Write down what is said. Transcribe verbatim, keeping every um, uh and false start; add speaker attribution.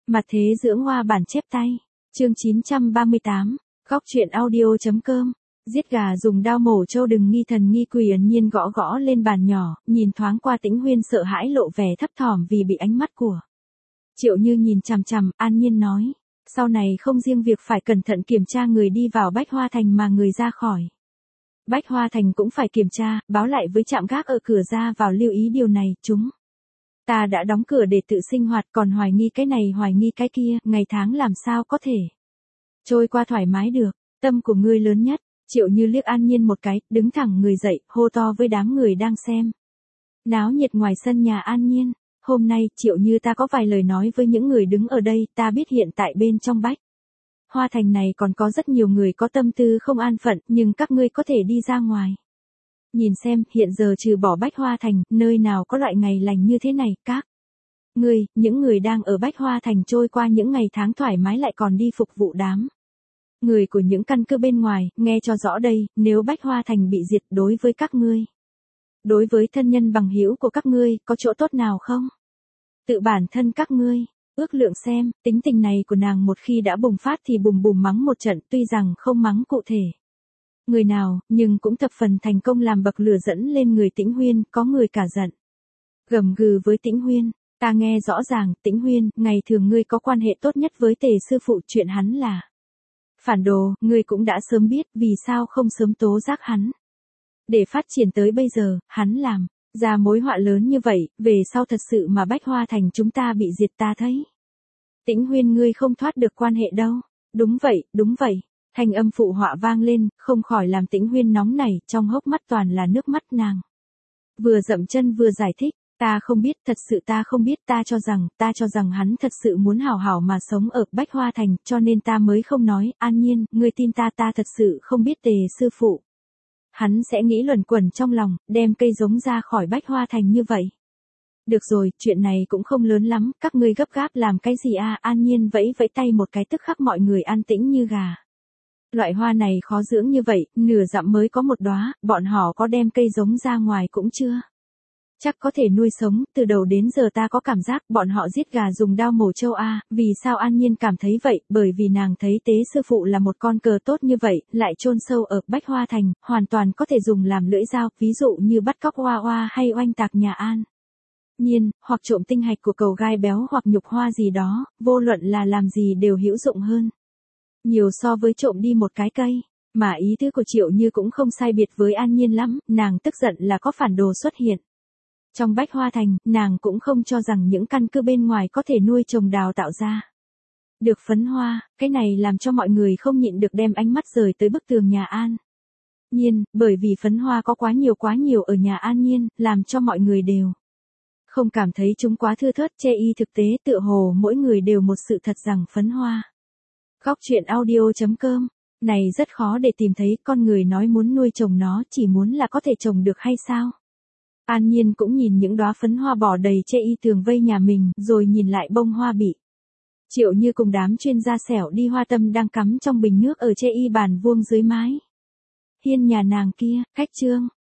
Speaker 1: Mặt thế dưỡng hoa bản chép tay. Chương chín trăm ba mươi tám. Góc truyện audio.com. Giết gà dùng dao mổ trâu đừng nghi thần nghi quỷ. Ẩn Nhiên gõ gõ lên bàn nhỏ, nhìn thoáng qua Tĩnh Huyên sợ hãi lộ vẻ thấp thỏm vì bị ánh mắt của Triệu Như nhìn chằm chằm. An Nhiên nói, sau này không riêng việc phải cẩn thận kiểm tra người đi vào Bách Hoa Thành mà người ra khỏi Bách Hoa Thành cũng phải kiểm tra, báo lại với trạm gác ở cửa ra vào lưu ý điều này. Chúng ta đã đóng cửa để tự sinh hoạt, còn hoài nghi cái này hoài nghi cái kia, ngày tháng làm sao có thể trôi qua thoải mái được. Tâm của ngươi lớn nhất. Triệu Như liếc An Nhiên một cái, đứng thẳng người dậy, hô to với đám người đang xem náo nhiệt ngoài sân nhà An Nhiên. Hôm nay, Triệu Như ta có vài lời nói với những người đứng ở đây. Ta biết hiện tại bên trong Bách Hoa Thành này còn có rất nhiều người có tâm tư không an phận, nhưng các ngươi có thể đi ra ngoài nhìn xem, hiện giờ trừ bỏ Bách Hoa Thành, nơi nào có loại ngày lành như thế này. Các ngươi, những người đang ở Bách Hoa Thành trôi qua những ngày tháng thoải mái lại còn đi phục vụ đám người của những căn cứ bên ngoài, nghe cho rõ đây, nếu Bách Hoa Thành bị diệt, đối với các ngươi, đối với thân nhân bằng hữu của các ngươi, có chỗ tốt nào không? Tự bản thân các ngươi ước lượng xem. Tính tình này của nàng một khi đã bùng phát thì bùm bùm mắng một trận, tuy rằng không mắng cụ thể người nào, nhưng cũng thập phần thành công làm bậc lửa dẫn lên người Tĩnh Huyên. Có người cả giận gầm gừ với Tĩnh Huyên, ta nghe rõ ràng, Tĩnh Huyên, ngày thường ngươi có quan hệ tốt nhất với Tề sư phụ, chuyện hắn là phản đồ, ngươi cũng đã sớm biết, vì sao không sớm tố giác hắn? Để phát triển tới bây giờ, hắn làm ra mối họa lớn như vậy, về sau thật sự mà Bách Hoa Thành chúng ta bị diệt, ta thấy Tĩnh Huyên ngươi không thoát được quan hệ đâu. Đúng vậy, đúng vậy. Thanh âm phụ họa vang lên, không khỏi làm Tĩnh Huyên nóng nảy, trong hốc mắt toàn là nước mắt. Nàng vừa dậm chân vừa giải thích, ta không biết, thật sự ta không biết, ta cho rằng, ta cho rằng hắn thật sự muốn hảo hảo mà sống ở Bách Hoa Thành, cho nên ta mới không nói. An Nhiên, ngươi tin ta, ta thật sự không biết Tề sư phụ hắn sẽ nghĩ luẩn quẩn trong lòng, đem cây giống ra khỏi Bách Hoa Thành như vậy. Được rồi, chuyện này cũng không lớn lắm, các ngươi gấp gáp làm cái gì à? An Nhiên vẫy vẫy tay một cái, tức khắc mọi người an tĩnh như gà. Loại hoa này khó dưỡng như vậy, nửa dặm mới có một đóa, bọn họ có đem cây giống ra ngoài cũng chưa chắc có thể nuôi sống. Từ đầu đến giờ ta có cảm giác bọn họ giết gà dùng dao mổ trâu a. Vì sao An Nhiên cảm thấy vậy? Bởi vì nàng thấy Tế sư phụ là một con cờ tốt như vậy, lại chôn sâu ở Bách Hoa Thành, hoàn toàn có thể dùng làm lưỡi dao, ví dụ như bắt cóc Hoa Hoa hay oanh tạc nhà An Nhiên, hoặc trộm tinh hạch của cầu gai béo hoặc nhục hoa gì đó, vô luận là làm gì đều hữu dụng hơn nhiều so với trộm đi một cái cây. Mà ý tứ của Triệu Như cũng không sai biệt với An Nhiên lắm, nàng tức giận là có phản đồ xuất hiện trong Bách Hoa Thành. Nàng cũng không cho rằng những căn cứ bên ngoài có thể nuôi trồng đào tạo ra được phấn hoa. Cái này làm cho mọi người không nhịn được đem ánh mắt rời tới bức tường nhà An Nhiên, bởi vì phấn hoa có quá nhiều quá nhiều ở nhà An Nhiên, làm cho mọi người đều không cảm thấy chúng quá thưa thớt chê y. Thực tế tựa hồ mỗi người đều một sự thật rằng phấn hoa. Góc truyện audio.com. Này rất khó để tìm thấy, con người nói muốn nuôi trồng nó chỉ muốn là có thể trồng được hay sao? An Nhiên cũng nhìn những đóa phấn hoa bỏ đầy chê y tường vây nhà mình, rồi nhìn lại bông hoa bị Triệu Như cùng đám chuyên gia xẻo đi hoa tâm đang cắm trong bình nước ở chê y bàn vuông dưới mái hiên nhà nàng kia. Cách chương